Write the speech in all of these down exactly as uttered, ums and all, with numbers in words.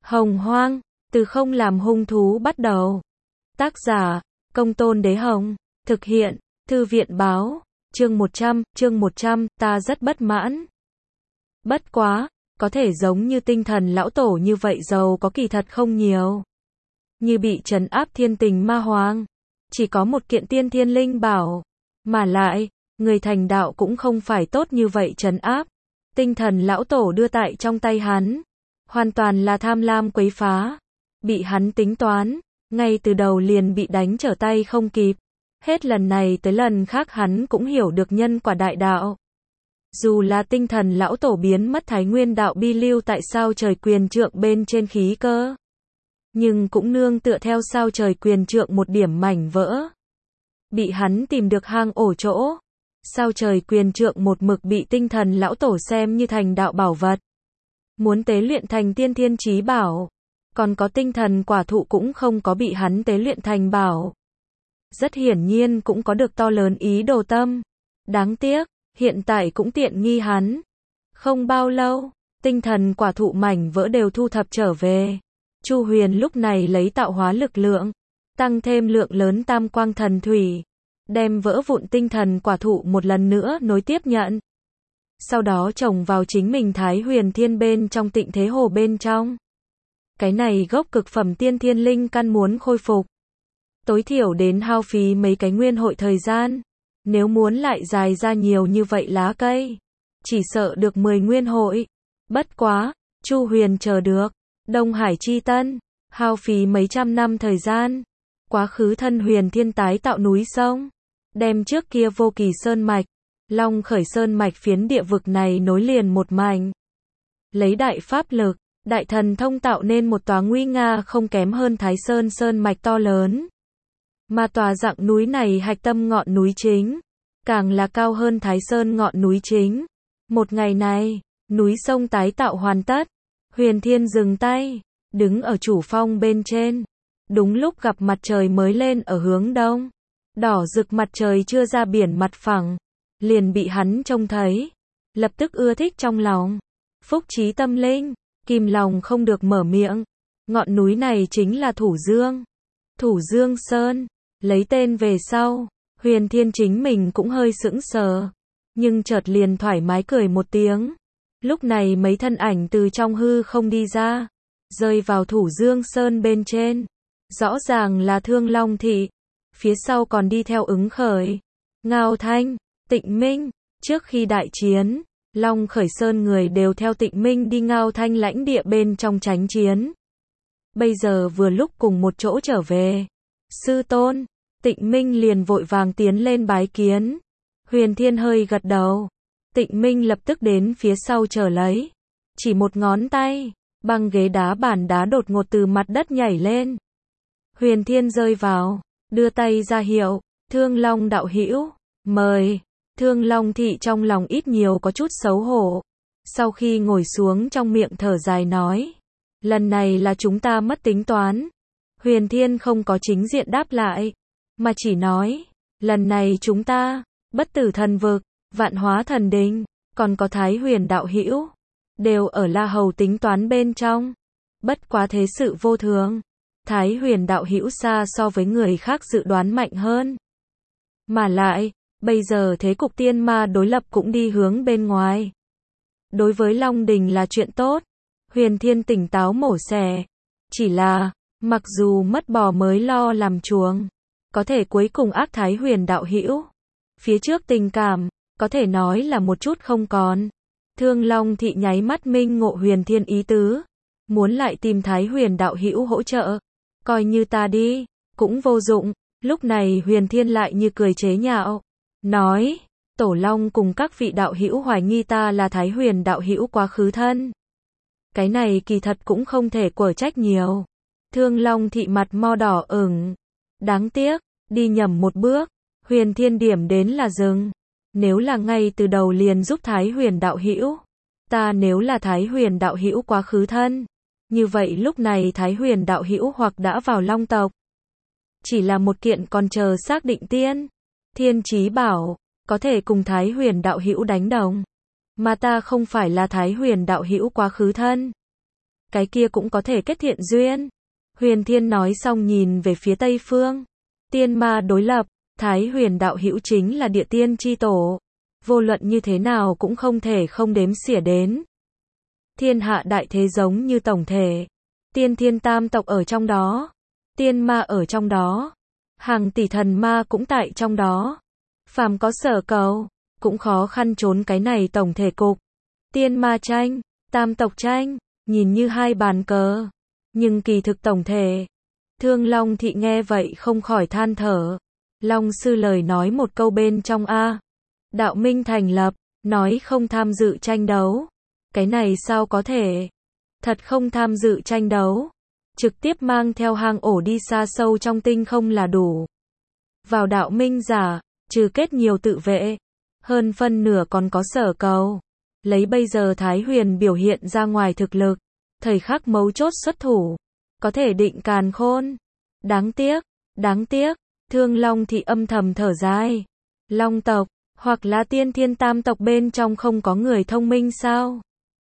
Hồng Hoang, từ không làm hung thú bắt đầu. Tác giả, Công Tôn Đế Hồng. Thực hiện, Thư viện Báo. Chương một trăm, chương một trăm, ta rất bất mãn. Bất quá, có thể giống như tinh thần lão tổ như vậy giàu có kỳ thật không nhiều. Như bị trấn áp thiên tình ma hoàng. Chỉ có một kiện tiên thiên linh bảo. Mà lại, người thành đạo cũng không phải tốt như vậy trấn áp. Tinh thần lão tổ đưa tại trong tay hắn. Hoàn toàn là tham lam quấy phá. Bị hắn tính toán. Ngay từ đầu liền bị đánh trở tay không kịp. Hết lần này tới lần khác hắn cũng hiểu được nhân quả đại đạo. Dù là tinh thần lão tổ biến mất thái nguyên đạo bi lưu tại sao trời quyền trượng bên trên khí cơ. Nhưng cũng nương tựa theo sao trời quyền trượng một điểm mảnh vỡ. Bị hắn tìm được hang ổ chỗ. Sao trời quyền trượng một mực bị tinh thần lão tổ xem như thành đạo bảo vật. Muốn tế luyện thành tiên thiên chí bảo. Còn có tinh thần quả thụ cũng không có bị hắn tế luyện thành bảo. Rất hiển nhiên cũng có được to lớn ý đồ tâm. Đáng tiếc, hiện tại cũng tiện nghi hắn. Không bao lâu, tinh thần quả thụ mảnh vỡ đều thu thập trở về. Chu Huyền lúc này lấy tạo hóa lực lượng, tăng thêm lượng lớn tam quang thần thủy, đem vỡ vụn tinh thần quả thụ một lần nữa nối tiếp nhận. Sau đó trồng vào chính mình Thái Huyền Thiên bên trong Tịnh Thế Hồ bên trong. Cái này gốc cực phẩm tiên thiên linh căn muốn khôi phục. Tối thiểu đến hao phí mấy cái nguyên hội thời gian. Nếu muốn lại dài ra nhiều như vậy lá cây, chỉ sợ được mười nguyên hội. Bất quá, Chu Huyền chờ được. Đông Hải Chi Tân, hao phí mấy trăm năm thời gian. Quá khứ thân huyền thiên tái tạo núi sông. Đem trước kia vô kỳ sơn mạch, Long Khởi Sơn mạch phiến địa vực này nối liền một mảnh. Lấy đại pháp lực, đại thần thông tạo nên một tòa nguy nga không kém hơn Thái Sơn Sơn mạch to lớn. Mà tòa dạng núi này hạch tâm ngọn núi chính, càng là cao hơn Thái Sơn ngọn núi chính. Một ngày này, núi sông tái tạo hoàn tất. Huyền Thiên dừng tay, đứng ở chủ phong bên trên. Đúng lúc gặp mặt trời mới lên ở hướng đông. Đỏ rực mặt trời chưa ra biển mặt phẳng. Liền bị hắn trông thấy. Lập tức ưa thích trong lòng. Phúc trí tâm linh, kìm lòng không được mở miệng. Ngọn núi này chính là Thủ Dương. Thủ Dương Sơn, lấy tên về sau. Huyền Thiên chính mình cũng hơi sững sờ. Nhưng chợt liền thoải mái cười một tiếng. Lúc này mấy thân ảnh từ trong hư không đi ra, rơi vào Thủ Dương Sơn bên trên. Rõ ràng là Thương Long Thị, phía sau còn đi theo Ứng Khởi, Ngao Thanh, Tịnh Minh. Trước khi đại chiến, Long Khởi Sơn người đều theo Tịnh Minh đi Ngao Thanh lãnh địa bên trong tránh chiến. Bây giờ vừa lúc cùng một chỗ trở về. Sư tôn, Tịnh Minh liền vội vàng tiến lên bái kiến. Huyền Thiên hơi gật đầu. Tịnh Minh lập tức đến phía sau chờ lấy. Chỉ một ngón tay, băng ghế đá bản đá đột ngột từ mặt đất nhảy lên. Huyền Thiên rơi vào, đưa tay ra hiệu, Thương Long đạo hữu, mời. Thương Long Thị trong lòng ít nhiều có chút xấu hổ. Sau khi ngồi xuống trong miệng thở dài nói. Lần này là chúng ta mất tính toán. Huyền Thiên không có chính diện đáp lại, mà chỉ nói. Lần này chúng ta, bất tử thần vực, vạn hóa thần đình, còn có Thái Huyền đạo hữu, đều ở La Hầu tính toán bên trong. Bất quá thế sự vô thường. Thái Huyền đạo hữu xa so với người khác dự đoán mạnh hơn. Mà lại, bây giờ thế cục tiên ma đối lập cũng đi hướng bên ngoài. Đối với Long Đình là chuyện tốt. Huyền Thiên tỉnh táo mổ xẻ. Chỉ là, mặc dù mất bò mới lo làm chuồng, có thể cuối cùng ác Thái Huyền đạo hữu. Phía trước tình cảm, có thể nói là một chút không còn. Thương Long Thị nháy mắt minh ngộ Huyền Thiên ý tứ. Muốn lại tìm Thái Huyền đạo hữu hỗ trợ. Coi như ta đi, cũng vô dụng. Lúc này Huyền Thiên lại như cười chế nhạo. Nói, Tổ Long cùng các vị đạo hữu hoài nghi ta là Thái Huyền đạo hữu quá khứ thân. Cái này kỳ thật cũng không thể quở trách nhiều. Thương Long Thị mặt mo đỏ ửng. Đáng tiếc, đi nhầm một bước. Huyền Thiên điểm đến là dừng. Nếu là ngay từ đầu liền giúp Thái Huyền đạo hữu, ta nếu là Thái Huyền đạo hữu quá khứ thân, như vậy lúc này Thái Huyền đạo hữu hoặc đã vào Long tộc, chỉ là một kiện còn chờ xác định tiên thiên chí bảo, có thể cùng Thái Huyền đạo hữu đánh đồng, mà ta không phải là Thái Huyền đạo hữu quá khứ thân. cái kia cũng có thể kết thiện duyên. Huyền Thiên nói xong nhìn về phía Tây Phương. Tiên ma đối lập, Thái Huyền đạo hữu chính là địa tiên chi tổ. Vô luận như thế nào cũng không thể không đếm xỉa đến. Thiên hạ đại thế giống như tổng thể. Tiên thiên tam tộc ở trong đó. Tiên ma ở trong đó. Hàng tỷ thần ma cũng tại trong đó. Phàm có sở cầu, cũng khó khăn trốn cái này tổng thể cục. Tiên ma tranh, tam tộc tranh, nhìn như hai bàn cờ. Nhưng kỳ thực tổng thể. Thương Long Thị nghe vậy không khỏi than thở. Long sư lời nói một câu bên trong a. Đạo minh thành lập, nói không tham dự tranh đấu. Cái này sao có thể? Thật không tham dự tranh đấu. Trực tiếp mang theo hang ổ đi xa sâu trong tinh không là đủ. Vào đạo minh giả, trừ kết nhiều tự vệ. Hơn phân nửa còn có sở cầu. Lấy bây giờ Thái Huyền biểu hiện ra ngoài thực lực. Thời khắc mấu chốt xuất thủ. Có thể định càn khôn. Đáng tiếc, đáng tiếc. Thương Long Thị âm thầm thở dài. Long tộc, hoặc là tiên thiên tam tộc bên trong không có người thông minh sao?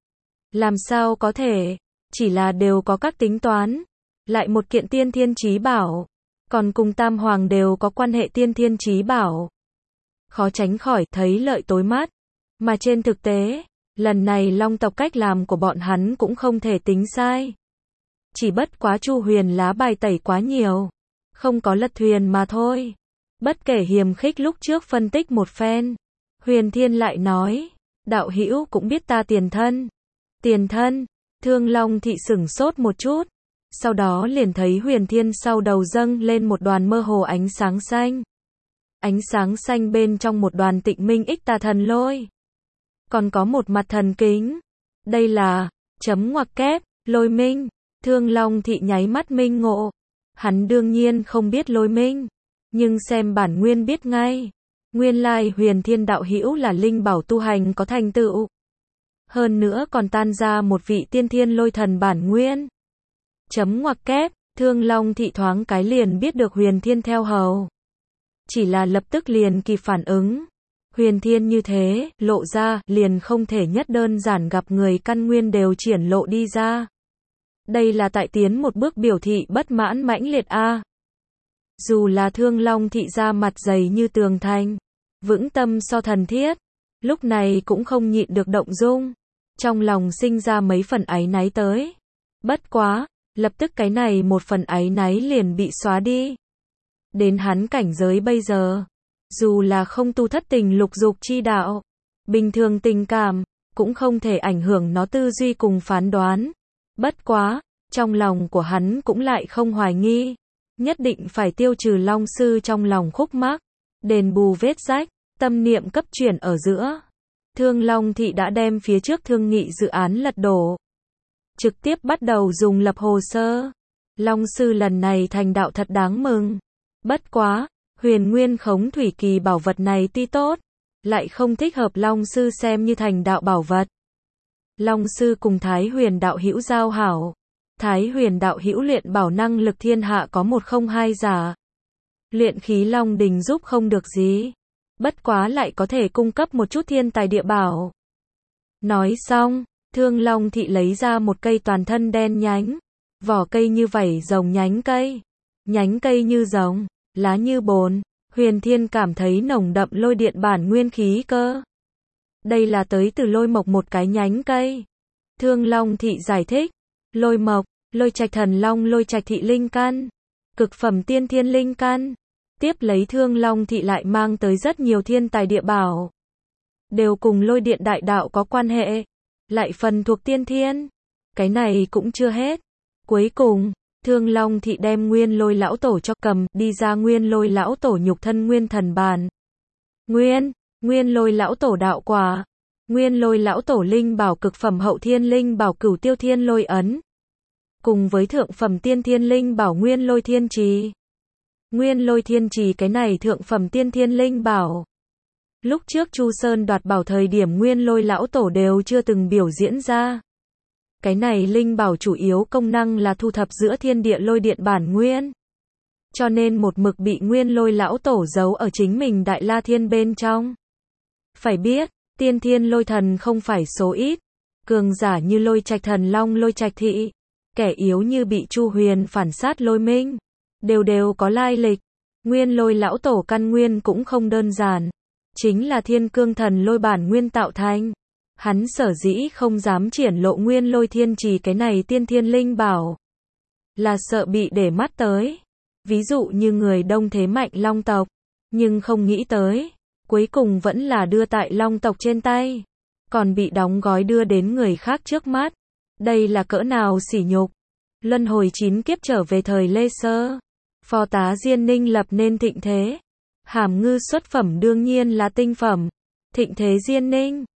Làm sao có thể? Chỉ là đều có các tính toán. Lại một kiện tiên thiên chí bảo. Còn cùng tam hoàng đều có quan hệ tiên thiên chí bảo. Khó tránh khỏi thấy lợi tối mắt. Mà trên thực tế, lần này Long tộc cách làm của bọn hắn cũng không thể tính sai. Chỉ bất quá Chu Huyền lá bài tẩy quá nhiều. Không có lật thuyền mà thôi. Bất kể hiềm khích lúc trước phân tích một phen. Huyền Thiên lại nói. Đạo hữu cũng biết ta tiền thân. Tiền thân. Thương Long Thị sửng sốt một chút. Sau đó liền thấy Huyền Thiên sau đầu dâng lên một đoàn mơ hồ ánh sáng xanh. Ánh sáng xanh bên trong một đoàn tịnh minh ích tà thần lôi. Còn có một mặt thần kính. Đây là, chấm ngoặc kép, lôi minh. Thương Long Thị nháy mắt minh ngộ. Hắn đương nhiên không biết lôi minh. Nhưng xem bản nguyên biết ngay. Nguyên lai Huyền Thiên đạo hữu là linh bảo tu hành có thành tựu. Hơn nữa còn tan ra một vị tiên thiên lôi thần bản nguyên. Chấm ngoặc kép, Thương Long Thị thoáng cái liền biết được Huyền Thiên theo hầu. Chỉ là lập tức liền kịp phản ứng. Huyền Thiên như thế, lộ ra, liền không thể nhất đơn giản gặp người căn nguyên đều triển lộ đi ra. Đây là tại tiến một bước biểu thị bất mãn mãnh liệt a. Dù là Thương Long Thị ra mặt dày như tường thành, vững tâm so thần thiết, lúc này cũng không nhịn được động dung. Trong lòng sinh ra mấy phần áy náy tới. Bất quá, lập tức cái này một phần áy náy liền bị xóa đi. Đến hắn cảnh giới bây giờ, dù là không tu thất tình lục dục chi đạo, bình thường tình cảm, cũng không thể ảnh hưởng nó tư duy cùng phán đoán. Bất quá, trong lòng của hắn cũng lại không hoài nghi. Nhất định phải tiêu trừ Long sư trong lòng khúc mắc, đền bù vết rách, tâm niệm cấp chuyển ở giữa. Thương Long Thị đã đem phía trước thương nghị dự án lật đổ. Trực tiếp bắt đầu dùng lập hồ sơ. Long sư lần này thành đạo thật đáng mừng. Bất quá, huyền nguyên khống thủy kỳ bảo vật này tuy tốt, lại không thích hợp Long sư xem như thành đạo bảo vật. Long sư cùng Thái Huyền đạo hữu giao hảo. Thái Huyền đạo hữu luyện bảo năng lực thiên hạ có một không hai giả. Luyện khí Long đình giúp không được gì. Bất quá lại có thể cung cấp một chút thiên tài địa bảo. Nói xong, Thương Long Thị lấy ra một cây toàn thân đen nhánh. Vỏ cây như vảy rồng nhánh cây. Nhánh cây như rồng, lá như bồn. Huyền Thiên cảm thấy nồng đậm lôi điện bản nguyên khí cơ. Đây là tới từ lôi mộc một cái nhánh cây. Thương Long Thị giải thích. Lôi mộc, lôi trạch thần long lôi trạch thị linh căn. Cực phẩm tiên thiên linh căn. Tiếp lấy Thương Long Thị lại mang tới rất nhiều thiên tài địa bảo. Đều cùng lôi điện đại đạo có quan hệ. Lại phần thuộc tiên thiên. Cái này cũng chưa hết. Cuối cùng, Thương Long Thị đem nguyên lôi lão tổ cho cầm đi ra nguyên lôi lão tổ nhục thân nguyên thần bàn. Nguyên, nguyên lôi lão tổ đạo quả. Nguyên lôi lão tổ linh bảo cực phẩm hậu thiên linh bảo cửu tiêu thiên lôi ấn. Cùng với thượng phẩm tiên thiên linh bảo nguyên lôi thiên trì. Nguyên lôi thiên trì cái này thượng phẩm tiên thiên linh bảo. Lúc trước Chu Sơn đoạt bảo thời điểm nguyên lôi lão tổ đều chưa từng biểu diễn ra. Cái này linh bảo chủ yếu công năng là thu thập giữa thiên địa lôi điện bản nguyên. Cho nên một mực bị nguyên lôi lão tổ giấu ở chính mình Đại La Thiên bên trong. Phải biết, tiên thiên lôi thần không phải số ít. cường giả như Lôi Trạch Thần Long Lôi Trạch Thị, kẻ yếu như bị Chu Huyền phản sát Lôi Minh, đều đều có lai lịch. Nguyên Lôi lão tổ căn nguyên cũng không đơn giản, chính là Thiên Cương Thần Lôi bản nguyên tạo thành. Hắn sở dĩ không dám triển lộ Nguyên Lôi Thiên Trì cái này tiên thiên linh bảo, là sợ bị để mắt tới. Ví dụ như người đông thế mạnh Long tộc, nhưng không nghĩ tới, cuối cùng vẫn là đưa tại Long tộc trên tay, còn bị đóng gói đưa đến người khác trước mắt. Đây là cỡ nào sỉ nhục. Luân hồi chín kiếp trở về thời Lê Sơ, Phó tá Diên Ninh lập nên thịnh thế. Hàm Ngư xuất phẩm đương nhiên là tinh phẩm. Thịnh thế Diên Ninh